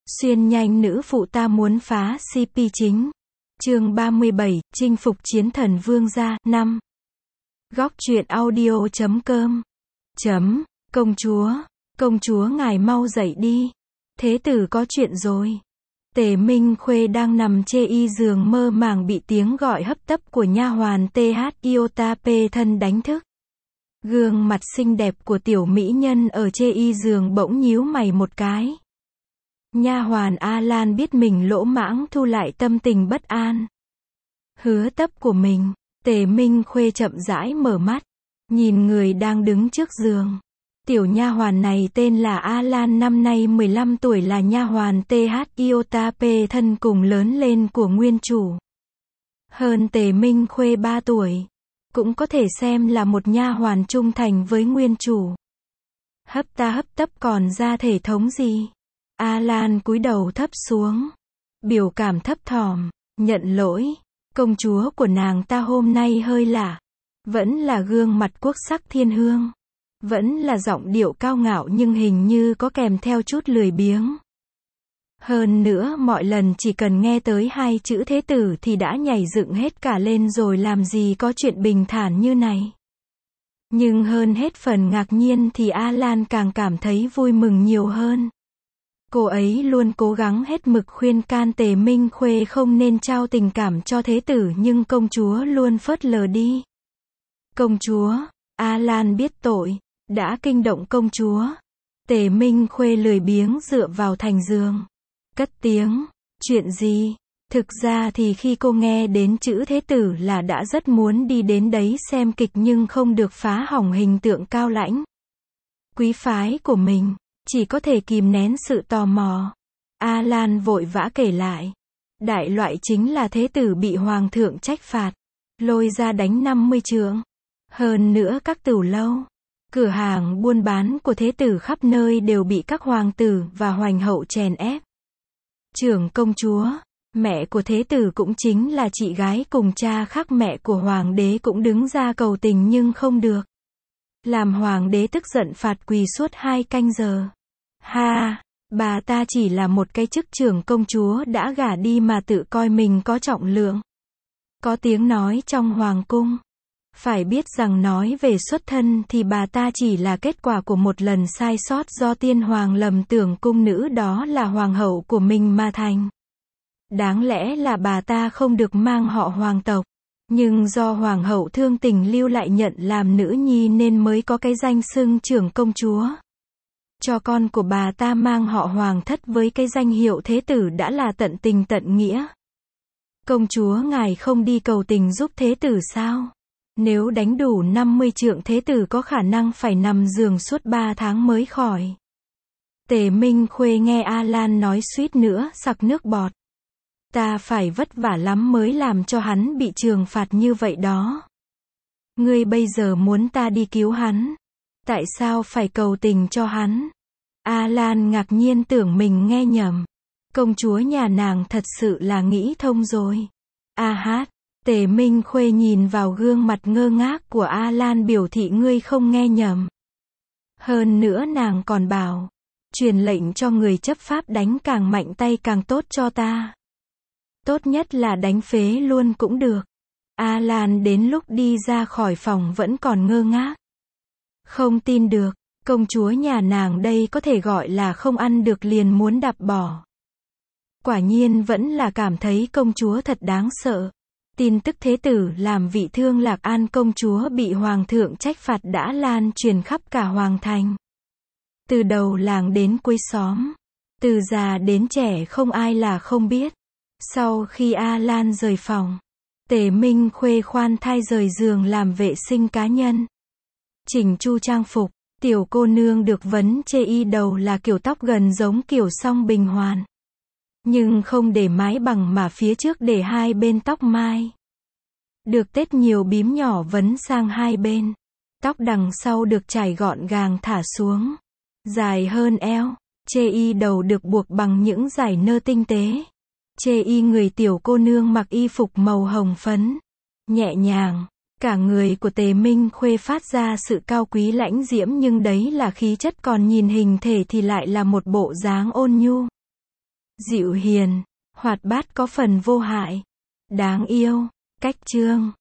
Xuyên nhanh nữ phụ ta muốn phá CP chính. Chương 37, chinh phục chiến thần vương gia, 5. Góc truyện audio.com. Công chúa ngài mau dậy đi. Thế tử có chuyện rồi. Tề Minh Khuê đang nằm chê y giường mơ màng bị tiếng gọi hấp tấp của nha hoàn TH Iota P thân đánh thức. Gương mặt xinh đẹp của tiểu mỹ nhân ở chê y giường bỗng nhíu mày một cái. Nha hoàn A Lan biết mình lỗ mãng thu lại tâm tình bất an. Hứa tấp của mình, Tề Minh Khuê chậm rãi mở mắt, nhìn người đang đứng trước giường. Tiểu nha hoàn này tên là A Lan, năm nay 15 tuổi, là nha hoàn TH Iota P thân cùng lớn lên của nguyên chủ. Hơn Tề Minh Khuê 3 tuổi, cũng có thể xem là một nha hoàn trung thành với nguyên chủ. Hấp tấp còn ra thể thống gì? A Lan cúi đầu thấp xuống, biểu cảm thấp thỏm, nhận lỗi, công chúa của nàng ta hôm nay hơi lạ. Vẫn là gương mặt quốc sắc thiên hương, vẫn là giọng điệu cao ngạo nhưng hình như có kèm theo chút lười biếng. Hơn nữa mọi lần chỉ cần nghe tới hai chữ thế tử thì đã nhảy dựng hết cả lên rồi, làm gì có chuyện bình thản như này. Nhưng hơn hết phần ngạc nhiên thì A Lan càng cảm thấy vui mừng nhiều hơn. Cô ấy luôn cố gắng hết mực khuyên can Tề Minh Khuê không nên trao tình cảm cho thế tử, nhưng công chúa luôn phớt lờ đi. Công chúa, A Lan biết tội, đã kinh động công chúa. Tề Minh Khuê lười biếng dựa vào thành giường, cất tiếng, chuyện gì? Thực ra thì khi cô nghe đến chữ thế tử là đã rất muốn đi đến đấy xem kịch, nhưng không được phá hỏng hình tượng cao lãnh, quý phái của mình, chỉ có thể kìm nén sự tò mò. A Lan vội vã kể lại. Đại loại chính là thế tử bị hoàng thượng trách phạt, lôi ra đánh 50 trượng. Hơn nữa các tửu lâu, cửa hàng buôn bán của thế tử khắp nơi đều bị các hoàng tử và hoành hậu chèn ép. Trưởng công chúa, mẹ của thế tử cũng chính là chị gái cùng cha khác mẹ của hoàng đế, cũng đứng ra cầu tình nhưng không được. Làm hoàng đế tức giận phạt quỳ suốt 2 canh giờ. Ha, bà ta chỉ là một cái chức trưởng công chúa đã gả đi mà tự coi mình có trọng lượng, có tiếng nói trong hoàng cung. Phải biết rằng nói về xuất thân thì bà ta chỉ là kết quả của một lần sai sót do tiên hoàng lầm tưởng cung nữ đó là hoàng hậu của mình mà thành. Đáng lẽ là bà ta không được mang họ hoàng tộc, nhưng do hoàng hậu thương tình lưu lại nhận làm nữ nhi nên mới có cái danh xưng trưởng công chúa. Cho con của bà ta mang họ hoàng thất với cái danh hiệu thế tử đã là tận tình tận nghĩa. Công chúa ngài không đi cầu tình giúp thế tử sao? Nếu đánh đủ 50 trượng thế tử có khả năng phải nằm giường suốt 3 tháng mới khỏi. Tề Minh Khuê nghe A Lan nói suýt nữa sặc nước bọt. Ta phải vất vả lắm mới làm cho hắn bị trừng phạt như vậy đó. Ngươi bây giờ muốn ta đi cứu hắn? Tại sao phải cầu tình cho hắn? A Lan ngạc nhiên tưởng mình nghe nhầm. Công chúa nhà nàng thật sự là nghĩ thông rồi. A hát. Tề Minh Khuê nhìn vào gương mặt ngơ ngác của A Lan biểu thị ngươi không nghe nhầm. Hơn nữa nàng còn bảo, truyền lệnh cho người chấp pháp đánh càng mạnh tay càng tốt cho ta. Tốt nhất là đánh phế luôn cũng được. A Lan đến lúc đi ra khỏi phòng vẫn còn ngơ ngác. Không tin được, công chúa nhà nàng đây có thể gọi là không ăn được liền muốn đạp bỏ. Quả nhiên vẫn là cảm thấy công chúa thật đáng sợ. Tin tức thế tử làm vị thương Lạc An công chúa bị hoàng thượng trách phạt đã lan truyền khắp cả hoàng thành. Từ đầu làng đến cuối xóm, từ già đến trẻ không ai là không biết. Sau khi A Lan rời phòng, Tề Minh Khuê khoan thai rời giường làm vệ sinh cá nhân, chỉnh chu trang phục. Tiểu cô nương được vấn chê y đầu là kiểu tóc gần giống kiểu Song Bình Hoàn, nhưng không để mái bằng mà phía trước để hai bên tóc mai. Được tết nhiều bím nhỏ vấn sang hai bên. Tóc đằng sau được chải gọn gàng thả xuống, dài hơn eo. Chê y đầu được buộc bằng những dải nơ tinh tế. Chê y người tiểu cô nương mặc y phục màu hồng phấn, nhẹ nhàng. Cả người của Tề Minh Khuê phát ra sự cao quý lãnh diễm, nhưng đấy là khí chất, còn nhìn hình thể thì lại là một bộ dáng ôn nhu. dịu hiền, hoạt bát có phần vô hại, đáng yêu. Cách chương